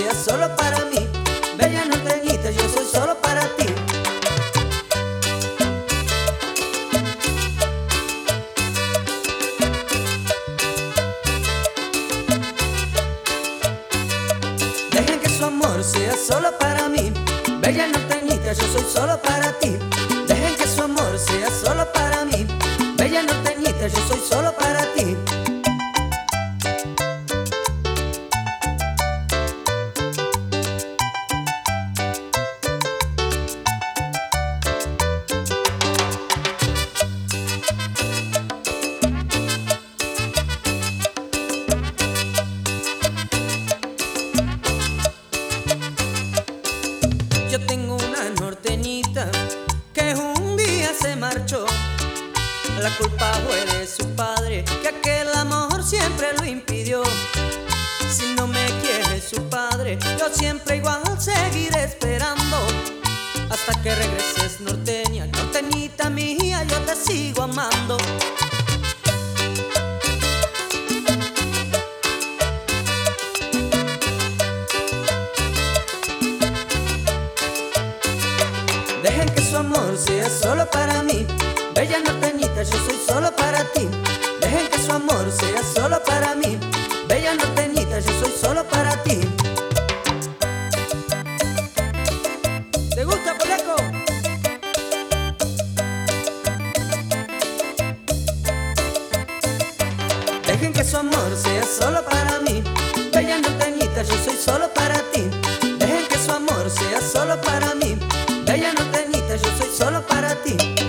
sea solo para mí. Bella norteñita, yo soy solo para ti. Dejen que su amor sea solo para mí. Bella norteñita, yo soy solo para ti. Dejen que su amor sea solo para mí. Bella norteñita, yo soy solo para ti. Yo tengo una norteñita que un día se marchó. La culpa fue de su padre, que aquel amor siempre lo impidió. Si no me quiere su padre, yo siempre igual seguiré esperando hasta que regreses, norteña, norteñita mía, yo te sigo amando. Dejen que su amor sea solo para mí. Bella norteñita, yo soy solo para ti. Dejen que su amor sea solo para mí. Bella norteñita, yo soy solo para ti. ¿Te gusta, polaco? Dejen que su amor sea solo para mí. Bella norteñita, yo soy solo para ti. Dejen que su amor sea solo para mí. Bella norteñita, yo soy solo para ti.